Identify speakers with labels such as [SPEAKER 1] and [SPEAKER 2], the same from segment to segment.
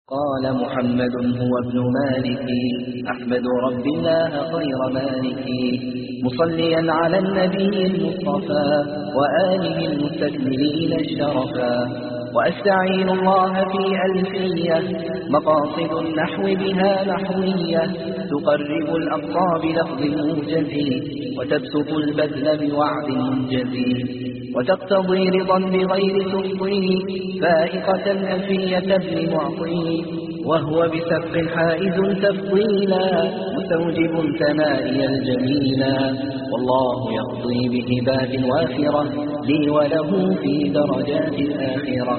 [SPEAKER 1] قال محمد هو ابن مالك أحمد رب الله خير مالك مصليا على النبي المصطفى وآله المستكملين الشرفا وأستعين الله في ألفية مقاصد النحو بها نحوية تقرب الأقصى بلفظ موجز وتبسط البذل بوعد منجز وتقتضي رضا بغير تفضيل فائقة ألفية ابن معطي وهو بسبق حائز تفضيلا مستوجب ثنائي الجميلا والله يقضي بهبات وافرة لي وله في درجات الآخرة.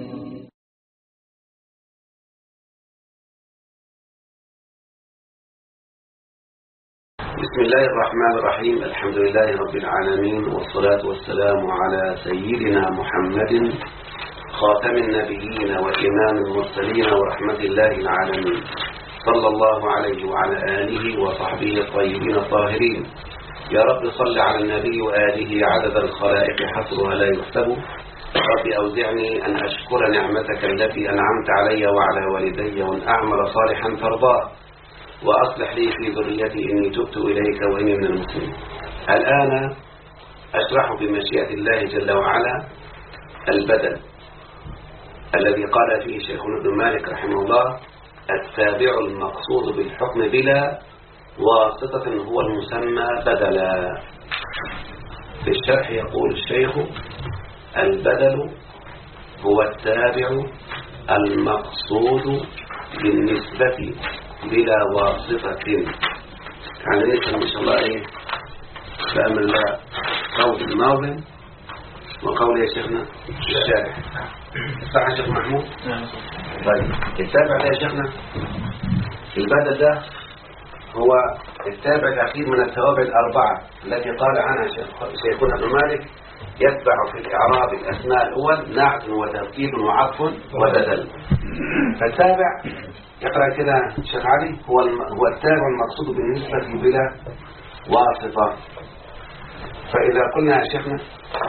[SPEAKER 2] بسم الله الرحمن الرحيم. الحمد لله رب العالمين والصلاة والسلام على سيدنا محمد خاتم النبيين وإمام المرسلين ورحمة الله العالمين صلى الله عليه وعلى آله وصحبه الطيبين الطاهرين. يا رب صل على النبي وآله عدد الخلائق حصرها لا يحسب. رب أوزعني أن أشكر نعمتك التي أنعمت علي وعلى والدي وأن أعمل صالحا ترضاه وأصلح لي في ذريتي إني تبت إليك وإني من المسلمين. الآن أشرح بمشيئة الله جل وعلا البدل الذي قال فيه شيخنا ابن مالك رحمه الله: التابع المقصود بالحكم بلا واسطة هو المسمى بدلا. في الشرح يقول الشيخ: البدل هو التابع المقصود بالنسبة بلا واسطة. يعني نسأل ما شاء الله ايه فأمن الله قول الماضي وقول يا شيخنا الشارح. صح يا شيخ محمود؟ طيب التابع ده يا شيخنا البدل ده هو التابع الأخير من التوابع الأربعة التي قال عنها شيخنا ابن مالك: يتبع في الإعراب الأسماء الأول نعت وتركيب وعطف وبدل. فالتابع يقرأ كده شيخ علي هو التابع المقصود بالنسبة بلا واسطة. فإذا قلنا يا شيخنا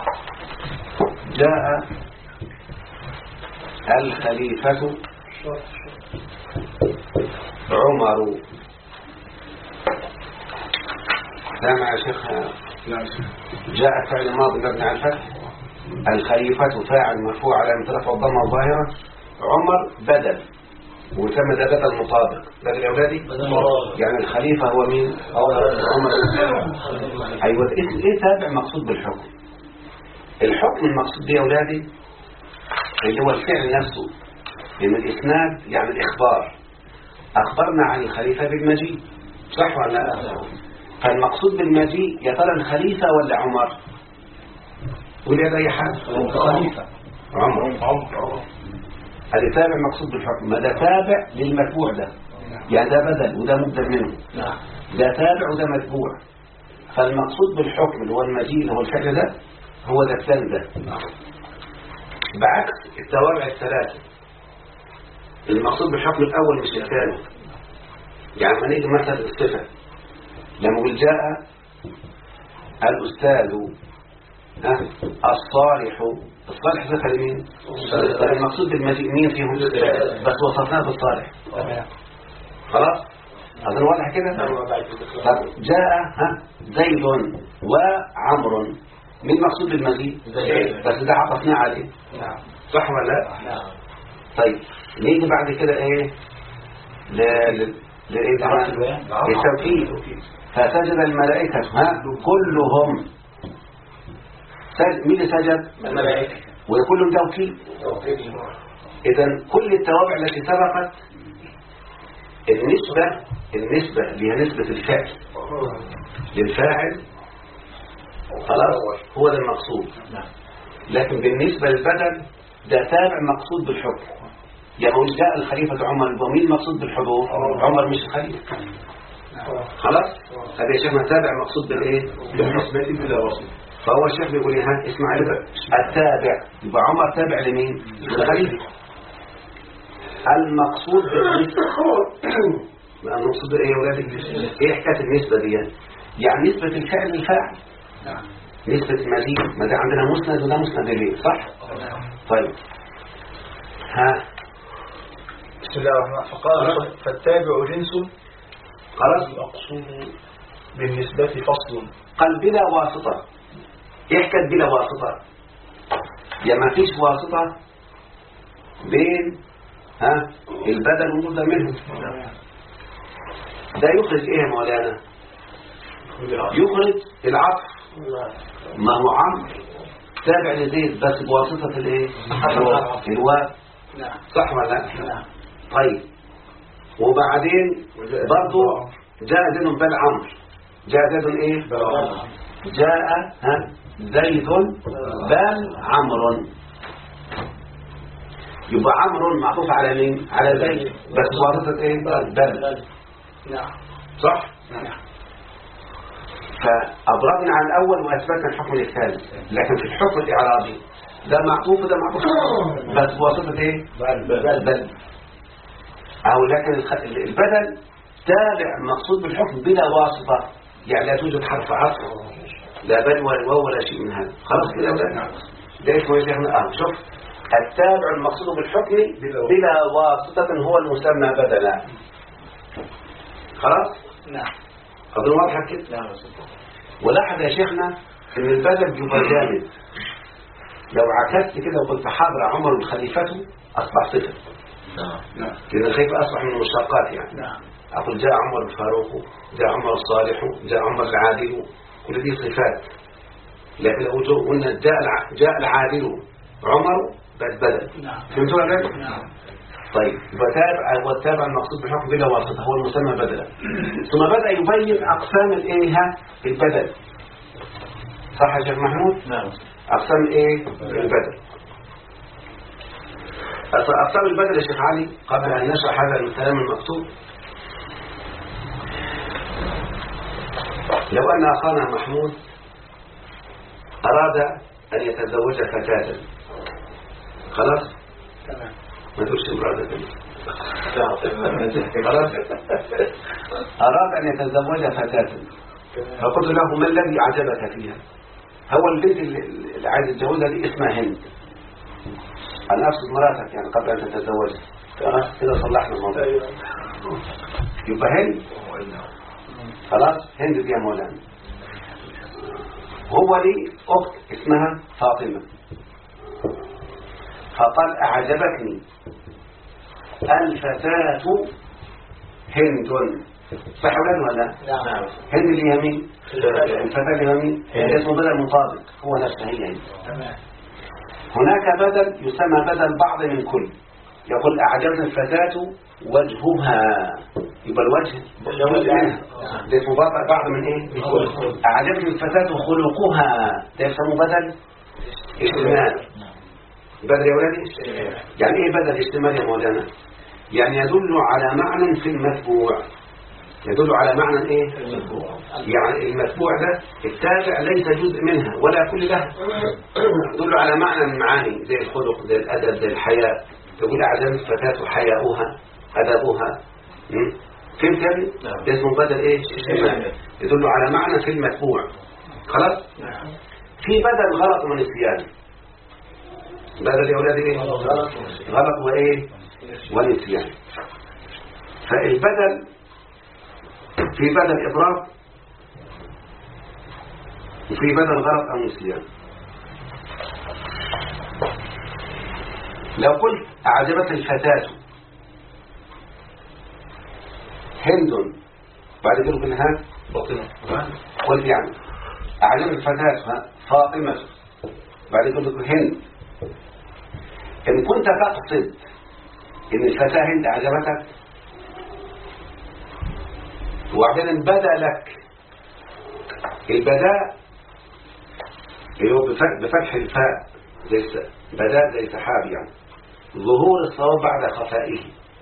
[SPEAKER 2] جاء الخليفة عمر، سامع يا شيخ؟ جاء فعل ماضي مبني على الفتح، الخليفة فاعل مرفوع على رفع الضمة الظاهرة، عمر بدل ويسمى ده بدل مطابق. بدل يا أولادي يعني الخليفة هو مين؟ عمر. أيوة. إيه تابع مقصود بالحكم؟ الحكم المقصود به يا أولادي اللي هو الفعل نفسه، لأن الإسناد يعني الإخبار. أخبرنا عن الخليفة بالمجيء، صح ولا لا؟ فالمقصود بالمجيء يا ترى الخليفة ولا عمر؟ ولا أي حد؟ الخليفة عمر. هذا تابع مقصود بالحكم. ما ده تابع للمتبوع ده، يعني ده بدل وده مبدل منه، ده تابع وده متبوع. فالمقصود بالحكم اللي هو المجيء اللي هو الفعل ده هو ده الثاني ده، بعكس التوابع الثلاثة. المقصود بالحكم الأول مش الثاني. يعني ما نيجي مثلا الصفة لما قل جاء الأستاذ الصالح، الصالح صفة لمين؟ المقصود بالمجيء مين فيهم؟ بس وصفناه بالصالح. خلاص أظن واضح كده. طب جاء زيد وعمر، مين المقصود بالمجيء؟ بس ده عطفناه عليه، صح ولا لا؟ طيب نيجي بعد كده ايه للتوكيد. فسجد الملائكة كلهم. مين اللي سجد؟ الملائكة. وكلهم توكيد. إذن كل التوابع التي سبقت النسبة اللي هي نسبة الفعل للفاعل خلاص هو ده المقصود. لكن بالنسبة للبدل ده تابع مقصود بالحكم. يعني مش جاء الخليفة عمر، ومين المقصود بالحضور؟ عمر مش الخليفة. خلاص هذا يا شيخنا تابع مقصود بالايه؟ بالنسبة بلا وصف. فهو الشيخ بيقول لي اسمع التابع يبقى عمر تابع لمين؟ للخليفة. المقصود بالنسبة المقصود ايه يا ولادي؟ ايه حكاية النسبة دي؟ يعني نسبة الفعل للفاعل، نسبة المجيء. ما ده عندنا مسند وده مسند ليه، صح؟ طيب
[SPEAKER 3] بسم الله الرحمن الرحيم. فقال فالتابع جنس
[SPEAKER 2] خلاص.
[SPEAKER 3] المقصود بالنسبة فصل.
[SPEAKER 2] قال بلا واسطة. يحكي بلا واسطة، يعني ما فيش واسطة بين البدل والمبدل منه. ده يخرج ايه يا مولانا؟ يخرج العطف. ما هو عمرو تابع لزيد بس بواسطة الايه؟ الواو. صح ولا لا؟ طيب وبعدين برضو جاء زيد بل عمرو. جاء زيد ايه؟ جاء زيد بل عمرو. يبقى عمرو معطوف على مين؟ على زيد بس بواسطة ايه؟ بل. صح؟ فأبرزنا عن الأول وأثبتنا الحكم الثاني، لكن في الحكم الإعرابي ده معطوف وده معطوف بس بواسطة ايه؟ بل. أو لكن البدل تابع مقصود بالحكم بلا واسطة، يعني لا توجد حرف عطف لا بل ولا واو ولا شيء من هذا. خلاص كده ولا؟ ده اسمه يا شيخنا. شوف التابع المقصود بالحكم بلا واسطة هو المسمى بدلا. خلاص؟
[SPEAKER 3] نعم.
[SPEAKER 2] أظن واضحة كده؟
[SPEAKER 3] نعم.
[SPEAKER 2] ولاحظ يا شيخنا إن البدل يبقى جامد. لو عكست كده وقلت حضر عمر خليفته أصبح صفة.
[SPEAKER 3] نعم.
[SPEAKER 2] لأن الخليفة أصبح من المشتقات يعني.
[SPEAKER 3] نعم.
[SPEAKER 2] أقول جاء عمر الفاروق، جاء عمر الصالح، جاء عمر العادل، كل دي صفات. لكن لو قلنا جاء العادل عمر بدل.
[SPEAKER 3] نعم.
[SPEAKER 2] فهمتوا ولا لا؟
[SPEAKER 3] نعم.
[SPEAKER 2] طيب والتابع المقصود بالحكم بلا واسطة هو المسمى بدلا. ثم بدأ يبين أقسام الايه البدل. صح يا شيخ محمود؟
[SPEAKER 3] نعم.
[SPEAKER 2] أقسام ايه البدل. أقسام البدل يا شيخ علي قبل أن نشرح هذا الكلام المكتوب. لو أن أخانا محمود أراد أن يتزوج فتاة، خلاص؟
[SPEAKER 3] تمام.
[SPEAKER 2] ما تقولش امرأة خلاص. أراد أن يتزوج فتاة، فقلت له ما الذي أعجبك فيها؟ هو البنت اللي عايز يتجوزها دي اسمها هند. أنا أقصد مراتك يعني قبل أن تتزوجها. خلاص كده صلحنا الموضوع. يبقى هند. خلاص هند دي يا مولانا. هو لي أخت اسمها فاطمة، فقال أعجبتني الفتاة هند. صح ولا لا؟
[SPEAKER 3] نعم.
[SPEAKER 2] هند اللي هي مين؟ الفتاة اللي هي مين؟ اسمه بدل مطابق، هو نفسه هي هند.
[SPEAKER 3] تمام.
[SPEAKER 2] هناك بدل يسمى بدل بعض من كل. يقول أعجبت الفتاة وجهها، يبقى الوجه منها. ده اسمه بعض من ايه؟ أعجبت الفتاة خلقها، ده يسمى بدل اشتمال. بدل يا ولدي؟ يعني ايه بدل اشتمال يا مولانا؟ يعني يدل على معنى في المتبوع. يدل على معنى ايه؟ يعني المتبوع ده التابع ليس جزء منها ولا كل لها. يدل على معنى من معاني زي الخلق زي الأدب زي الحياء. تقول أعجبت الفتاة حياؤها أدبها. فهمت يا ابني؟ ده اسمه بدل ايه؟ اشتمال. يدل على معنى في المتبوع. خلاص؟ في بدل غلط ونسيان. بدل يا أولادي ايه؟ غلط وايه؟ ونسيان. فالبدل في بدل إضراب وفي بدل غلط أو نسيان. لو قلت أعجبت الفتاة هند بعد كده قلنا فاطمة، قلت يعني أعجبت الفتاة فاطمة بعد كده قلت هند. إن كنت تقصد إن الفتاة هند أعجبتك وبعدين بدا لك البداء اللي هو بفتح الفاء زي بداء زي سحاب يعني ظهور الصواب بعد خفائه.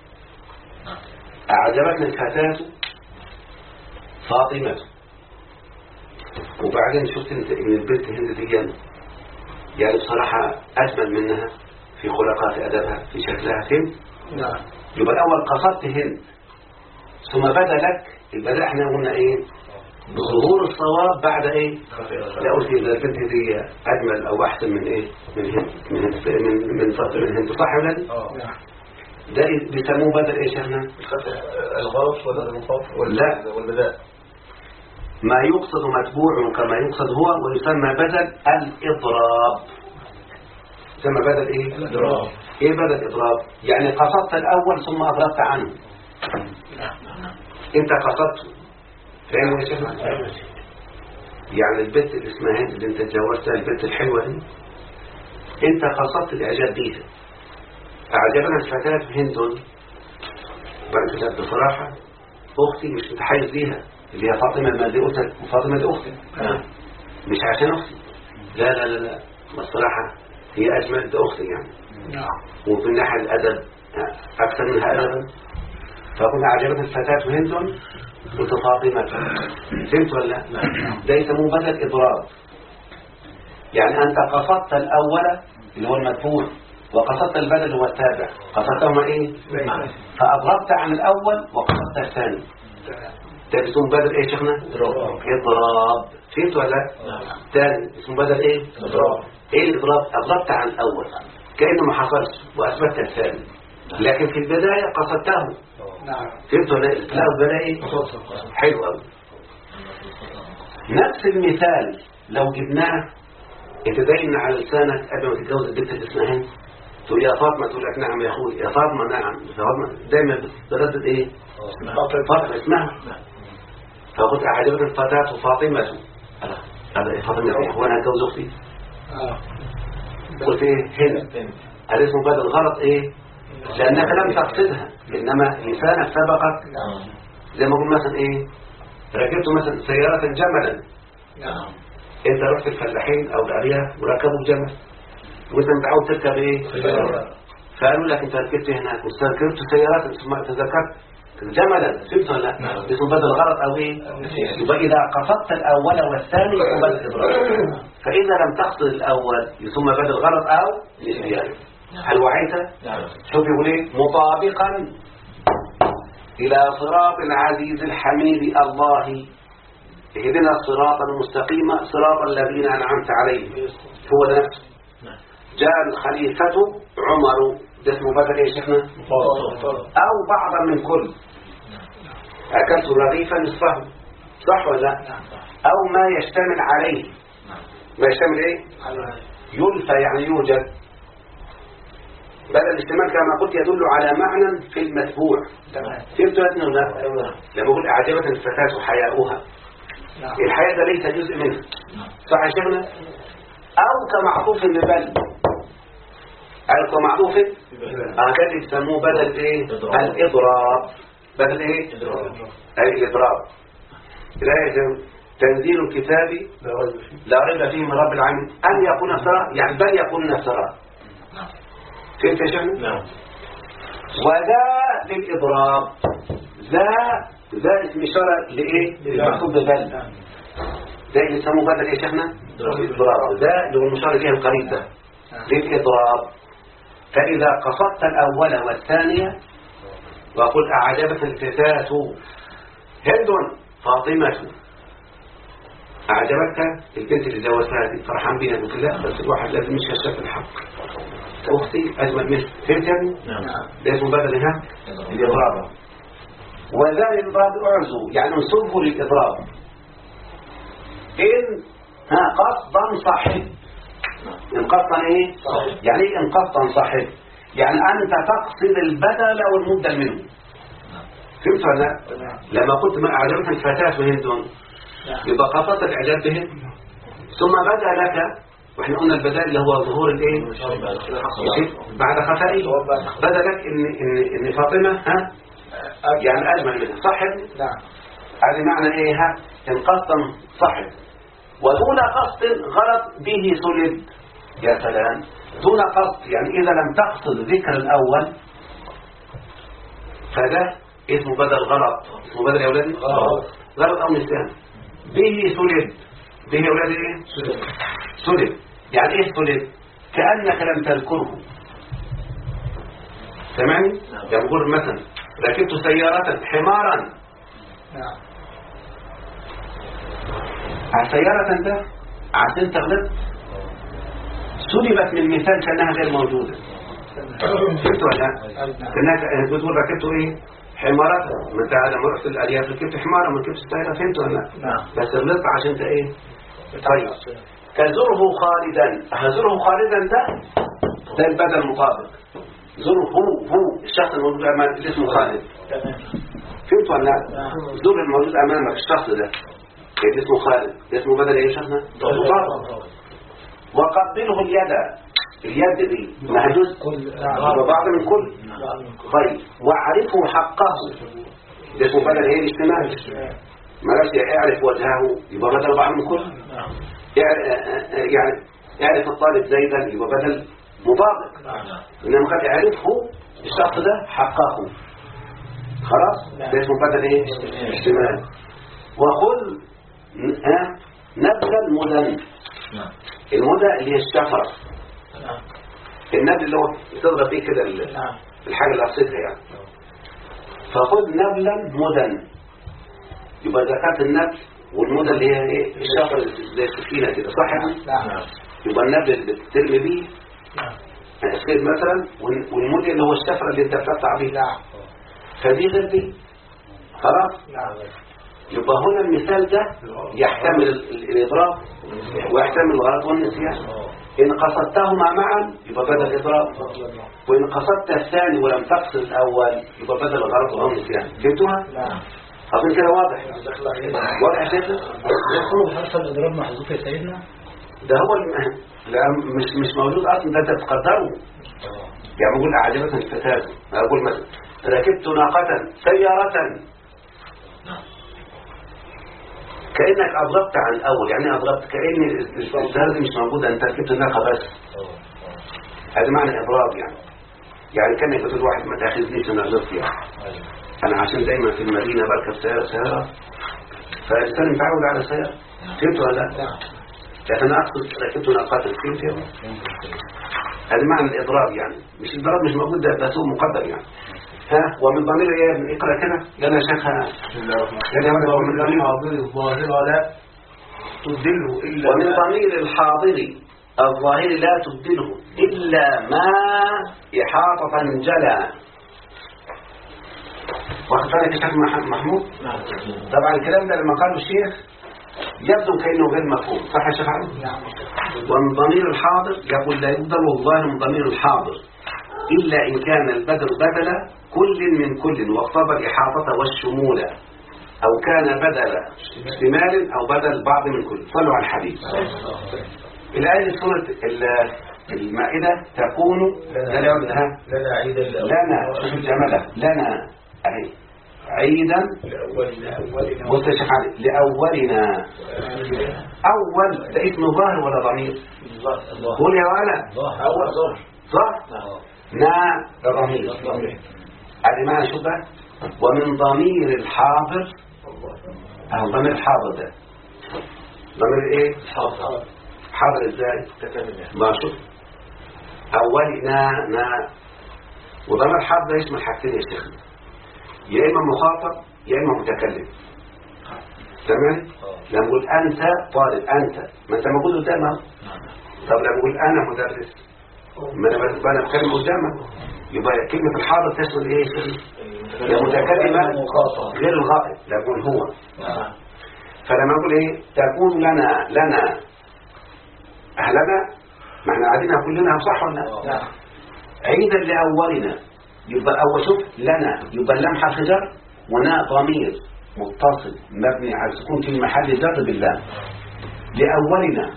[SPEAKER 2] أعجبتني الفتاة فاطمة وبعدين شفت إن البنت هند دي يعني بصراحة أجمل منها في خلقات أدبها في شكلها. فهمت؟
[SPEAKER 3] نعم.
[SPEAKER 2] يبقى الأول قصدت هند ثم بدا لك البداء. احنا قلنا ايه؟ ظهور الصواب بعد ايه؟ لا قلت إذا البنت دي أجمل أو أحسن من ايه؟ من هند من فاطمة من هند. صح ولا لا؟ ده بيسموه بدل ايش احنا؟
[SPEAKER 3] الغلط ولا المضاف
[SPEAKER 2] لا.
[SPEAKER 3] ولا ده
[SPEAKER 2] ما يقصد متبوع كما يقصد هو، ويسمى بدل الإضراب. يسمى بدل ايه؟
[SPEAKER 3] الإضراب.
[SPEAKER 2] ايه بدل إضراب؟ يعني قصدت الأول ثم أضربت عنه. انت قصدته، فاهم يا شيخ؟ يعني البنت اللي اسمها هند اللي انت اتجوزتها، البنت الحلوة دي، انت قصدت الإعجاب بيها، أعجبنا الفتاة هند، بقى بصراحة أختي مش متحيز ليها، اللي هي فاطمة المالدي، فاطمة دي أختي مش عشان أختي، لا لا لا لا، بصراحة هي أجمل دي أختي يعني، وفي ناحية الأدب أكثر منها أدبا، فقلت أعجبتني الفتاة هند قلت فاطمة، فهمت ولا لا؟ ده يسموه بدل إضراب. يعني أنت قصدت الأول اللي هو المدفوع، وقصدت البدل اللي هو التابع، قصدتهما إيه؟ فأضربت عن الأول وقصدت الثاني، ده اسمه بدل إيه شيخنا؟ إضراب. فهمت ولا لا؟ ثاني اسمه بدل إيه؟ إضراب. إيه الإضراب؟ أضربت عن الأول كأنه ما حصلش وأثبتت الثاني، لكن في البداية قصدته. فهمت ولا لا؟ لا البداية حلو قوي. نفس المثال لو جبناه يتدين على لسانك قبل ما تتجوز البنت اللي اسمها هند، تقول يا فاطمة، تقول لك نعم يا اخوي، يا فاطمة نعم، يا فاطمة، دايما بتردد ايه؟ فاطمة اسمها. فقلت أعجبت الفتاة فاطمة، هذا فاطمة هو أنا هتجوز أختي؟ قلت ايه؟ هند. هذا اسمه بدل غلط ايه؟ لأنك لم تقصدها، إنما لسانك سبقك. زي ما أقول مثلا ايه؟ ركبت مثلا سيارة جملا، انت رحت الفلاحين او الارياف وركبوا جمل، وانت متعود تركب ايه؟ فقالوا لك انت ركبت هناك واستركبت سيارات ثم تذكرت جملا، فهمت ولا لا؟ اسمه بدل غلط او ايه؟ يبقى اذا قصدت الاول والثاني يكون بدل اضراب، فاذا لم تقصد الاول يسمى بدل غلط او نسيان. هل وعيت؟ شوف يقول ايه؟ مطابقا الى صراط العزيز الحميد الله، اهدنا الصراط المستقيم صراط الذين أنعمت عليهم. هو ده نفسه. جاء الخليفة عمر، ده اسمه بدل ايه شيخنا؟ أو بعضا من كل، أكلت رغيفا نصفه، صح ولا لا؟ أو ما يشتمل عليه. ما يشتمل ايه؟ يلفى يعني يوجد. بدل الاشتمال كما قلت يدل على معنى في المتبوع. فهمت ولا لا؟ لما أقول أعجبت الفتاة حياؤها، الحياة ده ليس جزء منها، صح يا شيخنا؟ أو كمعطوف ببل، أو كمعطوف هكذا يسموه بدل إيه؟ الإضراب. بدل إيه؟ أي الإضراب. لا تنزيل الكتاب لا ريب فيه من رب العالمين أن يكون افتراء، يعني بل يكون افتراء. فهمت يا شيخنا؟
[SPEAKER 3] نعم.
[SPEAKER 2] وذا للإضراب، ذا اسم إشارة لإيه؟ المقصود ببل، ده اللي يسموه بدل إيه شيخنا؟ الإضراب. ده اللي هو المشار إليه القريب ده للإضراب. فإذا قصدت الأول والثانية وأقول أعجبت الفتاة هند فاطمة، أعجبتك البنت اللي جوزتها دي، فرحان بيها قلت لا بس الواحد لازم مش يشاف الحق، أختي أجمل منك. فهمت يا ابني؟ ده اسمه بدل هنا الإضراب. وذا الإضراب أعزو يعني انصبه للإضراب إن قصدا صحيح. إن قصدا إيه؟ صحيح. يعني إيه إن قصدا صحيح؟ يعني أنت تقصد البدل والمبدل منه. فهمت ولا لا؟ لما قلت ما أعجبتك الفتاة هند، يبقى قصدت الإعجاب بهن، ثم بدا لك، واحنا قلنا البداء اللي هو ظهور الايه بعد خفائه، بدا لك ان فاطمه يعني اجمل منها، صح؟
[SPEAKER 3] نعم.
[SPEAKER 2] هذا معنى ايه؟ ان قصدا صح، ودون قصد غلط به سلب. يا سلام، دون قصد يعني اذا لم تقصد ذكر الاول فده اسمه بدل غلط. اسمه بدل يا اولادي غلط او نسيان. به سلب، به يا اولادي ايه؟ سلب. يعني ايه سلب؟ كأنك لم تذكره. سمعني؟ يعني بقول مثلا ركبت سيارة حمارا، سيارة ده عشان تغلط سلبت من مثال كأنها غير موجودة. فهمتوا ولا لا؟ كأنك بتقول ركبتوا ايه؟ حمارات. ما انت لما رحت الارياف ركبت حماره ما ركبتش طايره. فهمتوا ولا لا؟ بس غلطت عشان انت ايه؟ طيب كزره خالدا. هزره خالدا ده البدل المطابق. زره هو الشخص الموجود امامك اللي اسمه خالد. فهمت ولا لا؟ زر الموجود امامك الشخص ده اللي اسمه خالد اسمه بدل ايه شخصنا؟ مطابق. وقبله اليد دي محدود وبعض من كل. طيب واعرفه حقه ده اسمه بدل ايه؟ الاجتماع. ما اعرف وجهه يبقى بدل بعض من كل. يعني يعرف الطالب زيدا يبقى بدل مطابق. إنما قد يعرفه الشخص ده حقه. خلاص ده اسمه بدل ايه؟ اجتماعي. وخذ نبذ المدن. المدى اللي هي الشفرة. النبذ اللي هو تضغط فيه كده الحاجة اللي أبسطها يعني. فخذ نبلا مدن. يبقى ذكرت النبل والمدى اللي هي ايه؟ الشفرة زي السكينة كده صح يعني؟ يبقى النبل اللي بترمي بيه السيد مثلا والمدى اللي هو الشفرة اللي انت بتقطع بيه. فدي غير دي. خلاص؟ يبقى هنا المثال ده يحتمل الإضراب ويحتمل الغلط والنسيان. إن قصدتهما معا يبقى بدل الإضراب، وإن قصدت الثاني ولم تقصد الأول يبقى بدل الغلط والنسيان. فهمتوها؟ أظن كده واضح. واضح يا سيدنا؟
[SPEAKER 3] يكون حرف الإضراب محذوف يا سيدنا؟
[SPEAKER 2] ده هو لا مش موجود أصلا. ده أنت تقدره. يعني بقول أعجبتني الفتاة. أقول مثلا ركبت ناقة سيارة. كأنك أضربت عن الأول. يعني أضربت كأن الزهر مش موجودة. أنت ركبت الناقة بس. هذا معنى إضراب يعني كأنك بتقول واحد ما تأخذنيش أنا أضربت يعني. أنا عشان دايما في المدينة بركب سيارة فالإنسان متعود على السيارة. فهمت ولا لا؟ لكن أنا أقصد ركبت ناقة. فهمت يا هذا معنى الإضراب يعني. مش الإضراب مش موجود ده بس هو مقدر يعني. ومن ضمير ايه؟ اقرأ كده لنا شيخها.
[SPEAKER 3] ومن ضمير الحاضر الظاهر لا تبدله إلا
[SPEAKER 2] ومن ضمير الحاضر الظاهر لا تبدله إلا ما إحاطة جلا. واخد بالك يا شيخ محمود؟ طبعا الكلام ده لما قاله الشيخ يبدو كأنه غير مفهوم. صح يا شيخ علي؟ ومن ضمير الحاضر يقول لا يبدل الظاهر من ضمير الحاضر إلا إن كان البدل بدل كل من كل واقتضى الإحاطة والشمول، أو كان بدل اشتمال أو بدل بعض من كل. صلوا على الحديث. الآية سورة المائدة تكون
[SPEAKER 3] لنا عيدا
[SPEAKER 2] لنا شوف الجمالة لنا أهي عيدا بص يا شيخ علي لأولنا. أول ده اسم ظاهر ولا ضمير؟ قول يا ولد.
[SPEAKER 3] أول ظاهر
[SPEAKER 2] صح؟ ضمير. هذه معنى شو بقى؟ ومن ضمير الحاضر. ضمير الحاضر ده ضمير ايه؟ حاضر ازاي؟ ما شوف اولنا وضمير الحاضر ده اسم الحاجتين يا شيخ. يا اما مخاطب يا اما متكلم. تمام؟ لما نقول انت طالب انت ما انت موجود قدامك. طب لما نقول انا مدرس ما انا بتكلم قدامك يبقى كلمة الحاضر تشمل ايه؟ يا متكلمة غير الغائب لكن هو. فلما اقول ايه تكون لنا اهلنا ما احنا قاعدين كلنا صح ولا لا؟ عيدا لاولنا يبقى اول شوف لنا يبقى اللام حرف جر ونا ضمير متصل مبني على السكون في محل جر بالله. لاولنا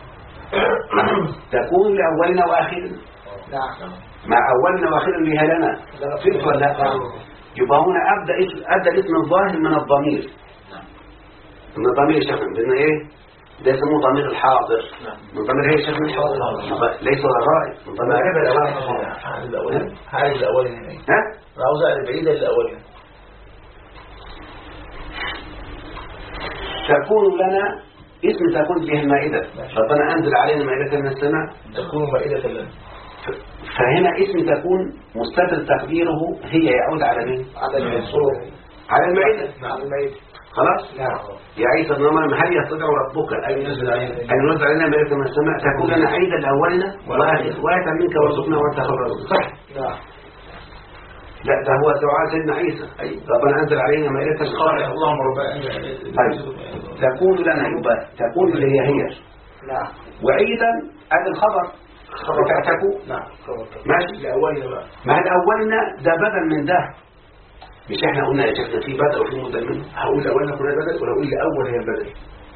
[SPEAKER 2] تكون لاولنا واخرنا. مع أولنا وآخرنا لها لنا. فهمت ولا لا؟ يبقى هنا أبدأ اسم الظاهر من الضمير. من الضمير يا شيخ لأن إيه؟ ده يسموه ضمير الحاضر. من ضمير هي شيخ ليس ولا الرائد. من ضمير
[SPEAKER 3] حاجة الأولين.
[SPEAKER 2] ها؟
[SPEAKER 3] عاوز أعرف بعيدة الأولين.
[SPEAKER 2] تكون لنا اسم تكون به المائدة. ربنا أنزل علينا مائدة من السماء.
[SPEAKER 3] تكون مائدة لنا.
[SPEAKER 2] فهنا اسم تكون مستتر تقديره هي يعود على مين؟
[SPEAKER 3] على المسرور.
[SPEAKER 2] على المائدة. خلاص؟ يا عيسى ابن مريم هل يستطيع ربك أن ينزل علينا ملائكة من السماء تكون لنا عيدا لأولنا وآية منك وارزقنا وأنت خير الرازقين. صح؟ لا ده هو دعاء سيدنا عيسى ربنا أنزل علينا ملائكة
[SPEAKER 3] قال اللهم ربنا
[SPEAKER 2] تكون لنا يبقى تكون اللي هي وعيدا هذا الخبر تكون ماشي
[SPEAKER 3] لأولنا بقى
[SPEAKER 2] ما الأولنا ده بدل من ده مش احنا قلنا يا شيخنا في بدل وفي مبدل منه
[SPEAKER 3] هقول لأولنا كنا بدل ولا أقول لأول هي البدل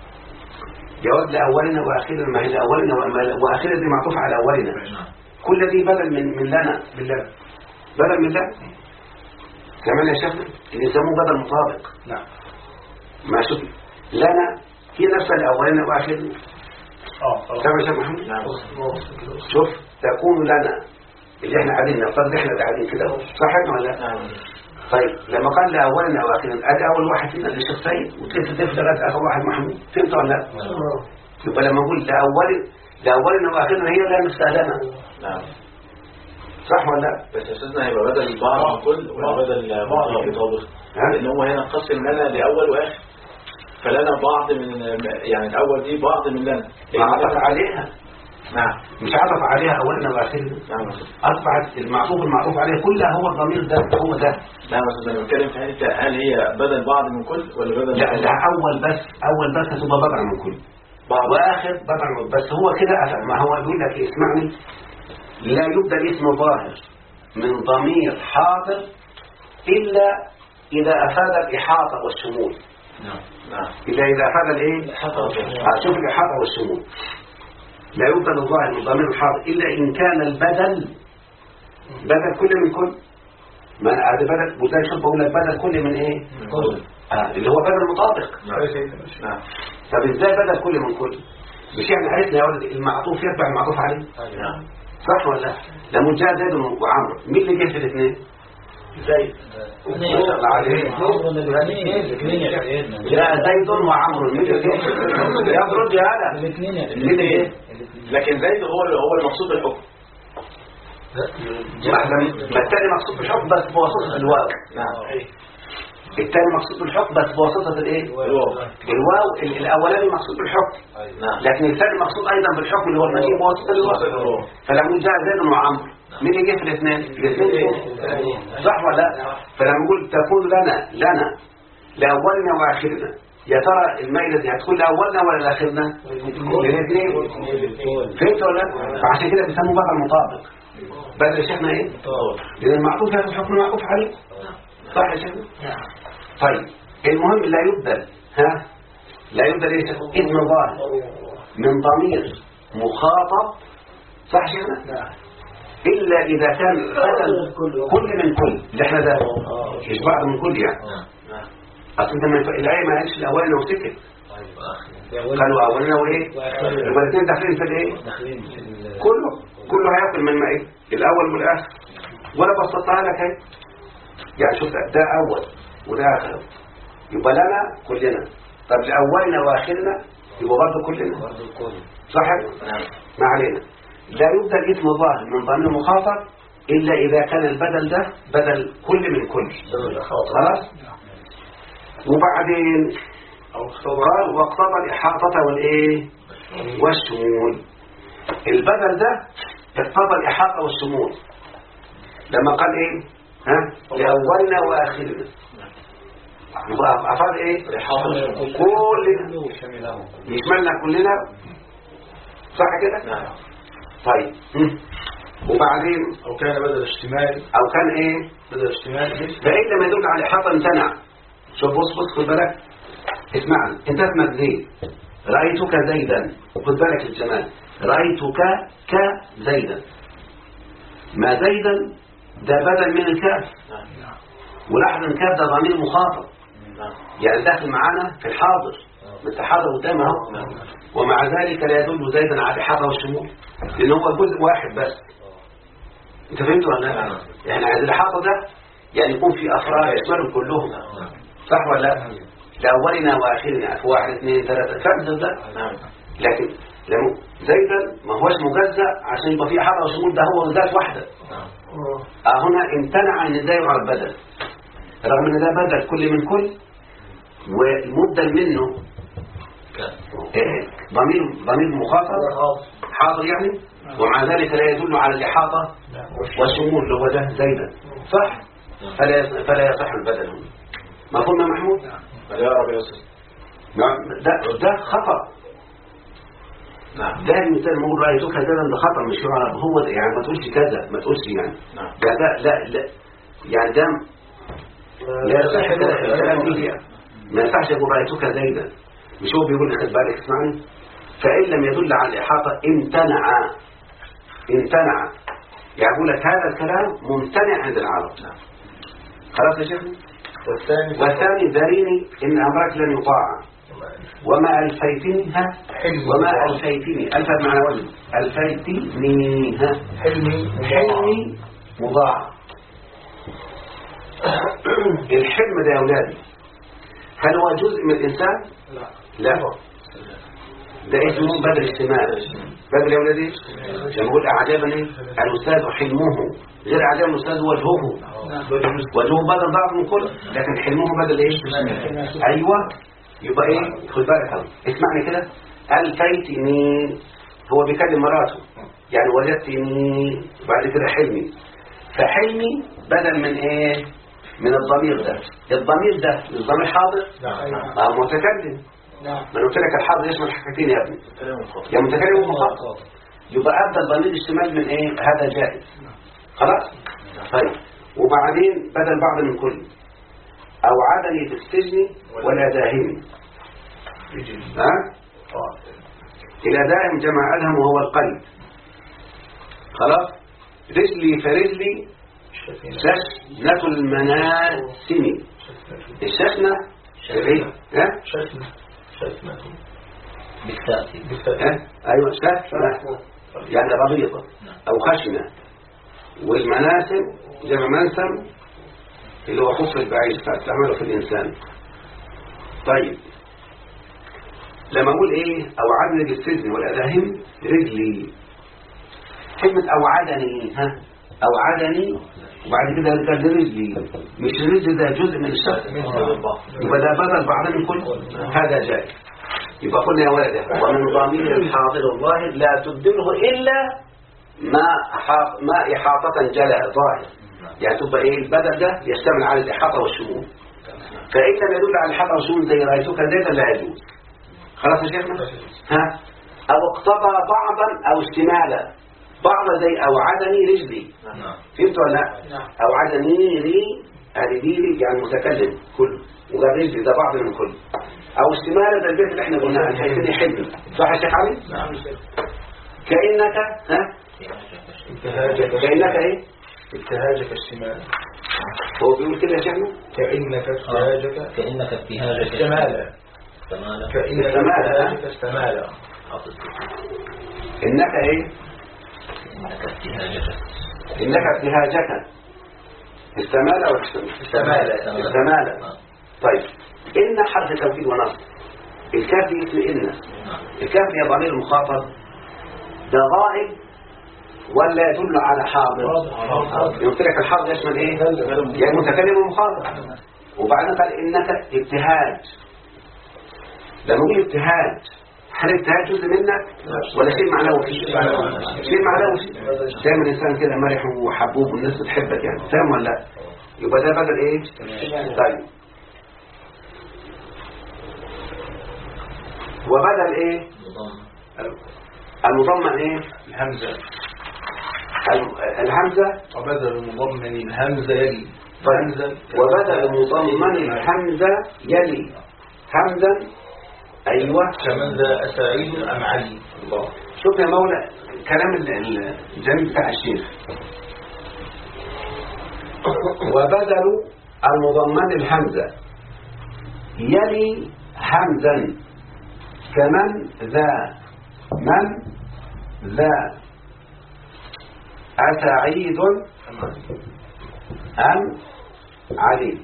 [SPEAKER 2] جواب لأولنا وآخرنا ما هي لأولنا وآخرنا دي معطوفة على أولنا كل دي بدل من لنا بالله بدل من لنا كمان يا شيخنا اللي يسموه بدل مطابق
[SPEAKER 3] نعم
[SPEAKER 2] ما شوف لنا هي نفسها لأولنا وآخرنا كما يا شيخ محمد شوف تكون لنا اللي احنا قاعدين نفترض احنا قاعدين كده صح ولا لا؟ طيب لما قال لأولنا وآخرنا ادي أول واحد فينا اللي الشيخ سيد وكيف تفضل آخر واحد محمود فهمت ولا لا؟ يبقى لما نقول لأولنا وآخرنا هي لا مستهلنا
[SPEAKER 4] نعم
[SPEAKER 2] صح ولا لا؟
[SPEAKER 4] بس أساسنا هيبقى بدل بعض من كل ولا بدل مطابق لأن هو هنا قسم لنا لأول وآخر فلنا بعض من يعني الأول دي بعض من لنا
[SPEAKER 2] عطف عليها
[SPEAKER 4] نعم
[SPEAKER 2] مش عطف عليها أولنا وآخرنا
[SPEAKER 4] نعم
[SPEAKER 2] أصبحت المعطوف عليها كلها هو الضمير ده هو ده
[SPEAKER 4] لا بس أنا بتكلم في حته هل هي بدل بعض من كل ولا بدل
[SPEAKER 2] لا أول بس هتبقى بدل من كل
[SPEAKER 4] بعض
[SPEAKER 2] وآخر بدل من بس هو كده ما هو يقول لك اسمعني لا يبدأ اسم ظاهر من ضمير حاضر إلا إذا أفاد الإحاطة والشمول
[SPEAKER 4] نعم
[SPEAKER 2] إلا إذا أفاد الإيه؟ شوف الإحاطة والشمول لا يبدل الظاهر من ضمير الحاضر إلا إن كان البدل بدل كل من كل ما هذا بدل وده شوف بقول لك بدل كل من إيه؟ اللي هو بدل مطابق
[SPEAKER 4] نعم
[SPEAKER 2] طب إزاي بدل كل من كل؟ مش يعني عرفنا يا ولد المعطوف يتبع المعطوف عليه
[SPEAKER 4] نعم
[SPEAKER 2] صح ولا لا؟ لما جاء زيد وعمرو مين اللي جه في الاثنين؟
[SPEAKER 3] زيد
[SPEAKER 2] ما شاء الله عليه لا زيد وعمرو مين اللي جه؟ يضرب يا هلا
[SPEAKER 3] الاثنين
[SPEAKER 2] مين اللي جه؟
[SPEAKER 4] لكن زيد هو المقصود بالحكم
[SPEAKER 2] ما الثاني مقصود بالحكم بس بواسطة الواو
[SPEAKER 4] نعم
[SPEAKER 2] الثاني مقصود بالحكم بس بواسطة الايه؟ الواو الاولاني مقصود بالحكم
[SPEAKER 4] نعم
[SPEAKER 2] لكن الثاني مقصود ايضا بالحكم اللي هو المجيء بواسطة الواو فلما جاء زيد وعمرو مين اللي جه في الاثنين؟ الاثنين صح ولا لا؟ فلما نقول تكون لنا لاولنا واخرنا يا ترى المائدة دي هتكون لاولنا ولا لاخرنا؟ الاثنين فهمت ولا لا؟ فعشان كده بيسموه بدل مطابق بدل يا شيخنا ايه؟ لان المعطوف هذا الحكم معطوف عليه صح يا شيخنا؟ طيب المهم لا يبدل لا يبدل ايه اسم ظاهر من ضمير مخاطب صح يا شيخنا؟ إلا إذا كان بدل كل من كل اللي احنا ده مش بعض من كل يعني أصل انت الآية ما قالش الأولين وسكت قالوا أولين وإيه يبقى الاثنين داخلين في الإيه كله هياكل من الماء الأول والآخر ولا بسطتها لك اهي يعني شوف ده أول وده آخر يبقى لنا كلنا طب لأولنا وآخرنا يبقى برضه كلنا صح ما علينا لا يبدل اسم ظاهر من ضمير مخاطب إلا إذا كان البدل ده بدل كل من كل خلاص وبعدين قال واقتضى الإحاطة والإيه والشمول البدل ده اقتضى الإحاطة والشمول لما قال إيه لأولنا وآخرنا يبقى أفاد إيه كلنا يشملنا كلنا صح كده طيب وبعدين
[SPEAKER 3] أو كان بدل اشتمال
[SPEAKER 2] أو كان إيه
[SPEAKER 3] بدل اشتمال
[SPEAKER 2] فإن لما يدل على الإحاطة امتنع شوف بص خد بالك اسمعني انت اسمك زيد رأيتك زيدا خد بالك الجمال رأيتك كزيدا ما زيدا ده بدل من الكاف ولاحظ ان الكاف ده ضمير مخاطب يعني داخل معانا في الحاضر مثل حاضر قدامه اهو ومع ذلك لا يدل زيدا على الإحاطة والشمول لأن هو جزء واحد بس انت فهمت ولا لا؟ يعني عند الإحاطة ده يعني يكون في أفراد يشملهم كلهم صح ولا لا؟ لأولنا وآخرنا في 1 2 3 5 ده لكن لما زيدا ما هوش مجزأ عشان يبقى فيه إحاطة وشمول ده هو ذات واحدة هنا امتنع ان ده يعرف بدل رغم ان ده بدل كل من كل والمبدل منه ضمير مخاطب حاضر يعني، ومع ذلك لا يدل على الإحاطة والشمول اللي هو ده زيدا، صح؟ فلا يصح البدل هنا. مفهوم يا محمود؟
[SPEAKER 4] يا رب يا أستاذ.
[SPEAKER 2] ده خطأ.
[SPEAKER 4] نعم.
[SPEAKER 2] ده المثال المقول رأيتك كذا ده خطأ مش يعرف هو ده، يعني ما تقولش كذا، ما تقولش يعني.
[SPEAKER 4] نعم.
[SPEAKER 2] ده لا يعني ده لا يصح الكلام به، ما ينفعش يقول رأيتك زيدا. مش هو بيقول خد بالك اسمعني، فإن لم يدل على الإحاطة امتنع. يعني يقول لك هذا الكلام ممتنع عند العرب. خلاص يا شيخ. والثاني ذريني إن أمرك لن يطاع وما ألفيتني وما ألفيتني ألف معنى وزن ألفيتني حلمي مضاعف. الحلم ده يا أولادي هل هو جزء من الإنسان؟ لا ده اسمه بدل اجتماعي. بدل يا أولادي لما يقول أعجبني الأستاذ حلمه غير أعجب الأستاذ وجهه بدل ضعف من كل، لكن حلمه بدل إيه؟ أيوة. يبقى إيه؟ خد بالك أهو اسمعني كده. ألفيتني هو بيكلم مراته يعني وجدتني بعد كده حلمي، فحلمي بدل من إيه؟ من الضمير ده. الضمير ده الضمير حاضر متكلم. ما قلت لك الحاضر يشمل حاجتين يا ابني، يا متكلم ومخاطب. يبقى أبدأ الضمير الاشتمال من إيه؟ هذا جائز. خلاص؟ طيب وبعدين بدل بعض من كل أوعدني بالسجن ولا داهمني. إلى دائم جمع أدهم وهو القلب. خلاص؟ رجلي فرجلي ششنة المناسم. الششنة ايه؟ ششنة ايوه ششنة يعني ربيطة او خشنة. والمناسم جمع منسم اللي هو خف البعيد فاستعمله في الانسان. طيب لما اقول ايه اوعدني بالسجن والاداهم رجلي، كلمة اوعدني اوعدني وبعد كده قال رجلي، مش الرجل ده جزء من الشخص يبقى ده بدل بعض من كل هذا جائز. يبقى قلنا يا ولده ومن ضمير الحاضر الظاهر لا تبدله إلا ما إحاطة جلاء ظاهر، يعني تبقى إيه البدل ده يشتمل على الإحاطة والشمول. فإن لم يدل على الإحاطة والشمول زي رأيتك زيتا لا يجوز. خلاص يا شيخنا؟ أو اقتضى بعضا أو اشتمالا. بعض زي أوعدني رجلي، فهمت ولا لا؟ أوعدني لي هذه دي يعني متكلم كله، وقال رجلي ده بعض من كله. أو اشتمال ده البيت اللي احنا قلناه الحيثني حلمي، صح يا شيخ علي؟
[SPEAKER 3] نعم.
[SPEAKER 2] كأنك كأنك ايه؟
[SPEAKER 3] ابتهاجك اشتمالا.
[SPEAKER 2] هو بيقول كده يا شيخنا؟
[SPEAKER 3] كأنك ابتهاجك اشتمالا. كأنك ابتهاجك اشتمالا.
[SPEAKER 2] إنك ايه؟ إنك ابتهاجك استمال أو استمال. طيب إن حرف توكيد ونصب. الكاف دي اسم إن. الكاف هي ضمير المخاطب ده غائب ولا يدل على حاضر؟ قلت لك الحاضر يشمل ايه؟ يعني متكلم ومخاطب. وبعدين قال إنك ابتهاج. لما نقول ابتهاج هل الابتهاج جزء منك ولا شيء معنوي فيه؟ شيء معنوي فيه. دايما الانسان كده مرح وحبوب والناس بتحبك يعني، فاهم ولا لا؟ يبقى ده بدل ايه؟ طيب وبدل ايه؟ المضمن ايه؟ الهمزة
[SPEAKER 3] وبدل المضمن الهمزة يلي.
[SPEAKER 2] طيب وبدل مضمن الهمزة يلي همزا. ايوه
[SPEAKER 3] كمان ذا اساعيد ام علي. الله
[SPEAKER 2] شوف يا مولا كلام الجميل بتاع الشيخ. وبدل المضمن الهمزة يلي همزا كمن ذا من ذا أسعيد أم علي.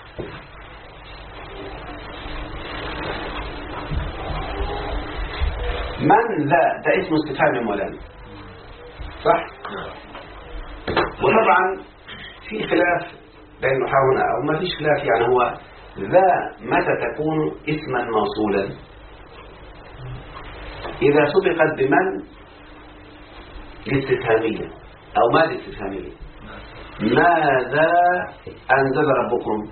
[SPEAKER 2] من ذا ده اسم استفهام يا مولانا، صح؟ وطبعا في خلاف بين حاولنا او ما فيش خلاف، يعني هو ذا متى تكون اسما موصولا؟ إذا سبقت بمن الاستفهامية أو ما الاستفهامية. ماذا أنزل ربكم؟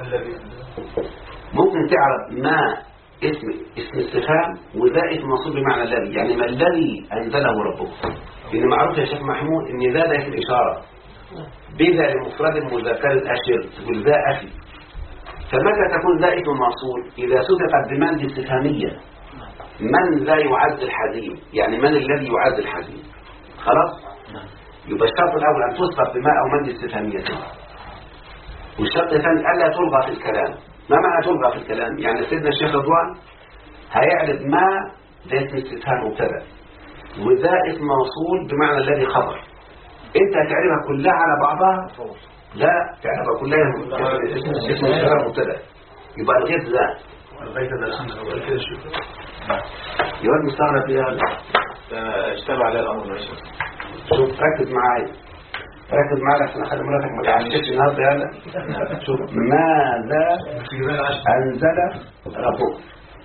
[SPEAKER 2] ممكن تعرف ما اسم استفهام وذا اسم موصول بمعنى الذي، يعني ما الذي أنزله ربكم. لأن معروف يا شيخ محمود إن ذا اسم إشارة، بذا لمفرد مذكر الأشر تقول ذا أخي. فمتى تكون ذا اسم موصول؟ إذا سبقت بمن الاستفهامية. من ذا يعز الحزين، يعني من الذي يعز الحزين. خلاص؟ يبقى الشرط الأول أن تسبق بما أو من الاستفهامية. والشرط الثاني ألا تلغى في الكلام. ما معنى تلغى في الكلام؟ يعني سيدنا الشيخ رضوان هيعرف ما ده اسم استفهام مبتدأ وذا اسم موصول بمعنى الذي خبر. انت هتعرفها كلها على بعضها؟ لا، تعرفها كلها اسم استفهام مبتدأ. يبقى الغير ذا
[SPEAKER 3] الغير ذا الأمر هو كده
[SPEAKER 2] يود مستغرب فيها
[SPEAKER 4] اشتبع على الأمر.
[SPEAKER 2] شوف ركز معايا عشان اخلي مراتك ما تعشش النهارده. يلا شوف ماذا انزل ربكم.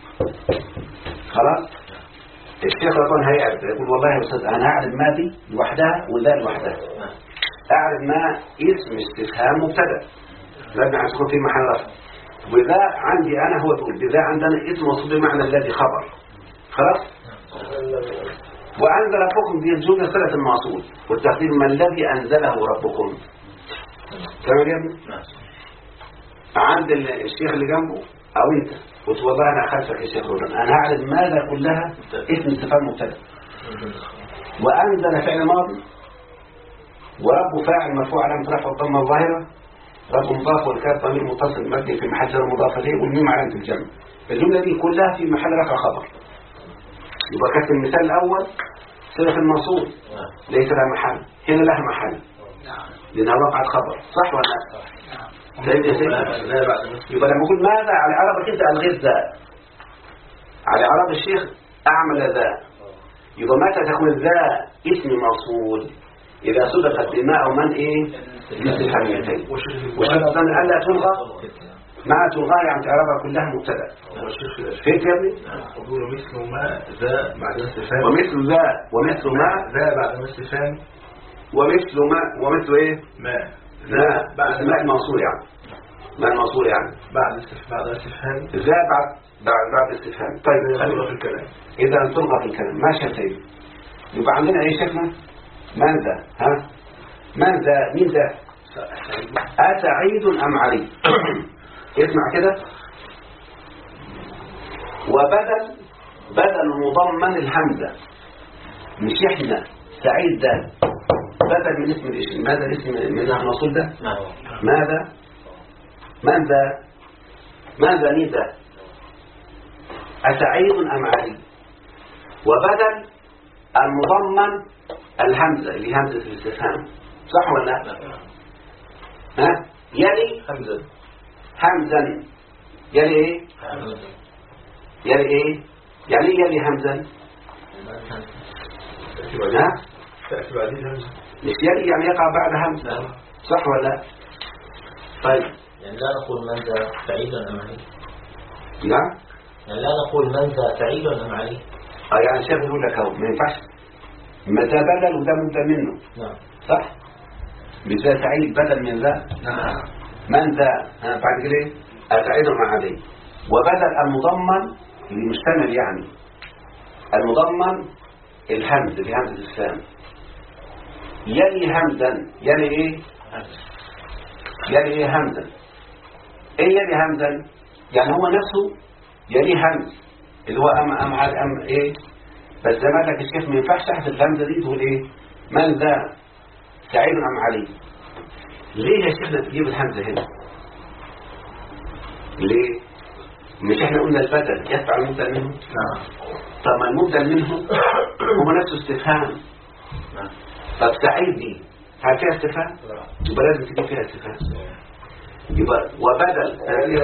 [SPEAKER 2] خلاص الشيخ رضوان هيعرف يقول والله يا استاذ انا هعرف ما دي لوحدها وذا لوحدها. اعرف ما اسم استفهام مبتدا لازم تكون في محل رفع، وذا عندي انا هو تقول بذا عندنا اسم موصول بمعنى الذي خبر. خلاص. وأنزل ربكم دي الجملة صلة الموصول والتقدير ما الذي أنزله ربكم. تمام يا ابني؟ عند الشيخ اللي جنبه أو أنت قلت والله أنا أخذتك يا شيخ رضوان أنا هعرف ماذا كلها اسم استفهام مبتدأ. وأنزل فعل ماضي ورب فاعل مرفوع علامة رفع الضمة الظاهرة، رب مضاف والكاف ضمير متصل مبني في محل جر مضاف إليه والميم علامة الجمع. الجملة دي كلها في محل رفع خبر. يبقى كانت المثال الأول صيغة الموصول ليس لها محل، هنا لها محل لأنها وقعت خبر. صح ولا لا؟ فهمت يا سيدي؟ يبقى لما أقول ماذا على عربك أنت الغير ذا، على عرب الشيخ أعمل ذا. يبقى متى تكون ذا اسم موصول؟ إذا سبقت بما أو من إيه؟ الاستفهاميتين. والشرط ألا تلغى ما تلغى يعني تعرفها كلها مبتدا. فهمت يا ابني؟
[SPEAKER 3] يقولوا مثل ما ذا بعد استفهام
[SPEAKER 2] ومثل ذا ومثل ما
[SPEAKER 3] ذا بعد استفهام
[SPEAKER 2] ومثل ايه؟
[SPEAKER 3] ما
[SPEAKER 2] ذا بعد ما الموصول يعني ما الموصول يعني
[SPEAKER 3] بعد استفهام
[SPEAKER 2] ذا بعد استفهام. طيب
[SPEAKER 3] خلينا في الكلام.
[SPEAKER 2] إذا تلغى في الكلام ماشي يا سيدي. يبقى عندنا ايه شكله؟ من ذا؟ ها؟ من ذا؟ مين ذا؟ أسعيد أم علي؟ اسمع كده. بدل مضمن الحمزة مش احنا سعيد ده بدل من اسم الاسم. ماذا الاسم من الموصول ده؟ ماذا مين ده؟ أسعيد أم علي؟ وبدل المضمن الحمزة اللي همزة الاستفهام. صح ولا لا؟ ها؟ يلي همزا يلي ايه؟ يعني يلي همزا ها؟ مش يلي يعني يقع بعد همزة. صح ولا لا؟ طيب
[SPEAKER 5] يعني لا نقول من ذا سعيد أم علي.
[SPEAKER 2] نعم
[SPEAKER 5] يعني لا نقول من ذا سعيد أم علي.
[SPEAKER 2] يعني شايف يقول لك اهو ما ينفعش ما ده بدل وده مبدل منه.
[SPEAKER 5] نعم
[SPEAKER 2] صح. مش ذا سعيد بدل من ذا.
[SPEAKER 5] نعم.
[SPEAKER 2] من ذا بعد كده ايه؟ أسعيد مع علي. وبدل المضمن اللي مشتمل يعني المضمن الهمز بهمزة السام يلي همزا يلي ايه؟ همزا. ايه يلي همزا؟ يعني هو نفسه يلي همز اللي هو أم ايه؟ بس زي ما قال لك الشيخ ما ينفعش تحت الهمزة دي تقول ايه؟ من ذا سعيد أم علي. ليه يا شيخنا تجيب الهمزة هنا؟ ليه؟ مش احنا قلنا البدل يتبع المبدل منه؟
[SPEAKER 5] نعم.
[SPEAKER 2] طب ما المبدل منه هو نفسه استفهام. طب سعيد دي هل فيها استفهام؟ يبقى لازم تجيب فيها استفهام. يبقى وبدل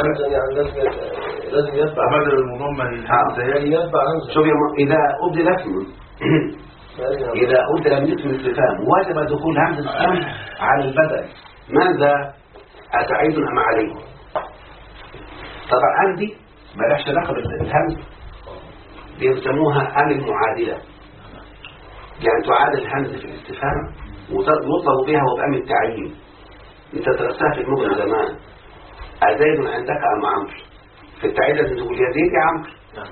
[SPEAKER 3] لازم يتبع بدل المضمن الهمزة يعني يتبع همزة.
[SPEAKER 2] شوف إذا أبدل اسم إذا أبدل من اسم الاستفهام وجب دخول همزة الاستفهام على البدل. ماذا أسعيد أم علي؟ طبعا عندي مالهاش علاقة بالهمزة، دي بيسموها أن المعادلة، يعني تعادل الهمزة في الاستفهام ويطلب بها وبأم التعيين. انت درستها في المغنى زمان، أزيد عندك أم عمرو، في التعيين لازم تقول يا زيد يا عمرو.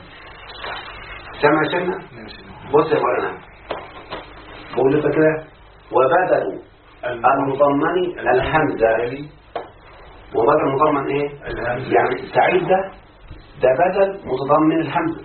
[SPEAKER 2] سمع شنا؟ بص يا مولانا، بقول لك كده وبدل المضمن الهمزة، وبدل المضمن ايه؟ يعني التعيين ده بدل متضمن الهمزة،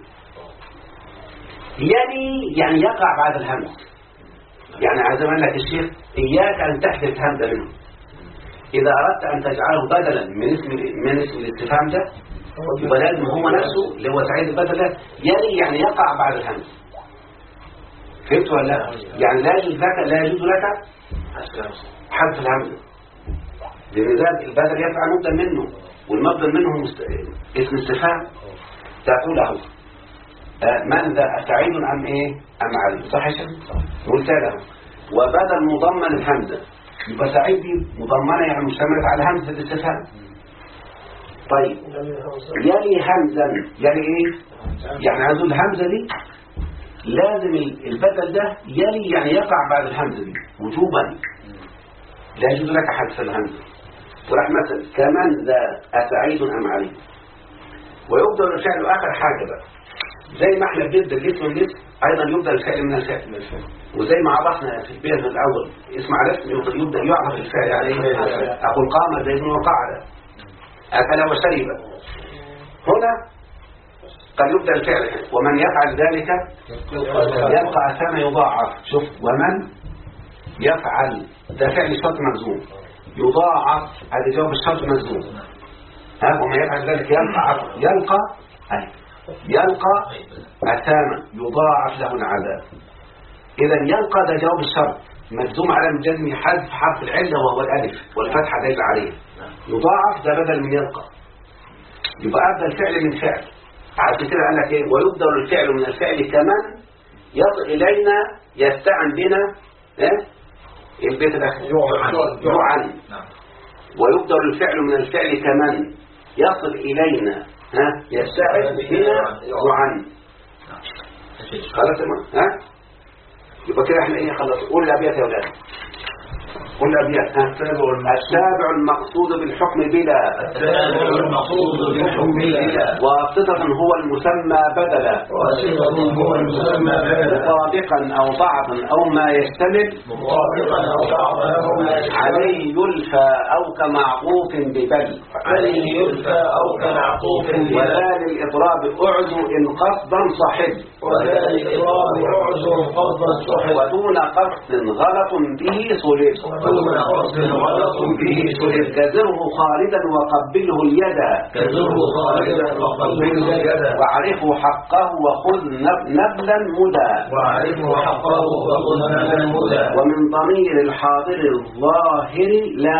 [SPEAKER 2] يعني يقع بعد الهمز. يعني عايز اقول لك الشيخ إياك أن تحذف همزة منه، إذا أردت أن تجعله بدلا من اسم الاستفهام ده يبقى لازم هو نفسه اللي هو تعيد البدل ده يعني يقع بعد الهمز. فهمت ولا لا؟ يعني لا يجوز لك حذف الهمزة، لأن ذلك البدل يقع مبدل منه، والمبدل منه اسم استفهام. تقول له من ذا سعيد أم إيه أم علي، صح يا شيخ؟ قلت له وبدل مضمن الهمزة، يبقى سعيد دي مضمنة يعني مشتملة على همزة الاستفهام. طيب يلي همزا يلي ايه؟ يعني عايز الهمزة دي لازم البدل ده يلي يعني يقع بعد الهمزة دي وجوبا، لا يجوز لك حذف الهمزة. وراح مثلا كمان ذا أسعيد أم علي، ويبدل الفعل آخر حاجة بقى، زي ما احنا بنبدل الاسم من الاسم أيضا يبدل الفعل من الفعل، وزي ما عرفنا في البيت الأول اسم على اسم يبدأ يعرف الفعل عليه. أقول قام زيد وقعد، أكل وشرب. هنا قد يبدأ الفعل، ومن يفعل ذلك يبقى أثام يضاعف. شوف ومن يفعل ده فعل شرط مجزوم، يضاعف هذا جواب الشرط مجزوم. ومن يفعل ذلك يلقى أثاما يضاعف له العذاب. إذا يلقى ده جواب الشرط مجزوم على الجزم حذف حرف العلة وهو الألف والفتحة داير عليه. يضاعف ده بدل من يلقى، يبقى أبدأ الفعل من فعل. عشان كده قال لك إيه؟ ويبدل الفعل من الفعل كمان يصل إلينا يستعن بنا البيت الأخير يعن. ويبدل الفعل من الفعل كمان يصل إلينا يستعن بنا يعن. خلاص يبقى كده احنا ايه خلاص. قول الأبيات يا ولاد، قل الأبيات. التابع المقصود بالحكم بلا، واسطة هو المسمى بدلا، مطابقا أو بعضا أو ما يشتمل، عليه يلفى أو كمعطوف ببل، ولا للإضراب أعزو إن قصدا صحب، ودون قصد غلط به صلب، كزره خالدا وقبله اليد، وعرفه حقه وخذ نبلا مدى، ومن ضمير الحاضر الظاهر لا،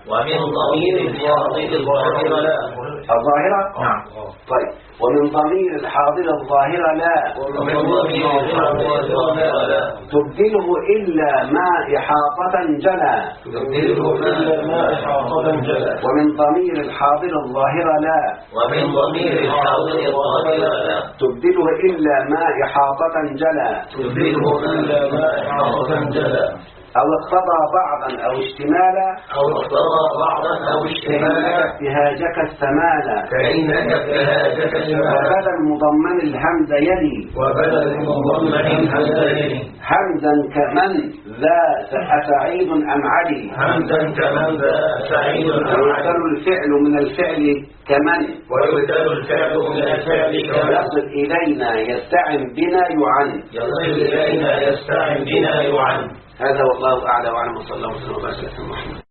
[SPEAKER 2] الظاهرة نعم. طيب ومن ضمير الحاضر الظاهر لا، تبدله إلا ما إحاطة جلا، ومن ضمير الحاضر الظاهر لا، تبدله إلا ما إحاطة جلا، أو اقتضى بعضا أو اشتمالا، ابتهاجك الثمالا، وبدل مضمن الهمز يلي، همزا كمن ذا أسعيد أم علي، ويبدل الفعل من الفعل كمن، يصل إلينا يستعن بنا يعن. هذا والله أعلى وأعلم، وصلى الله وسلم وبارك على محمد.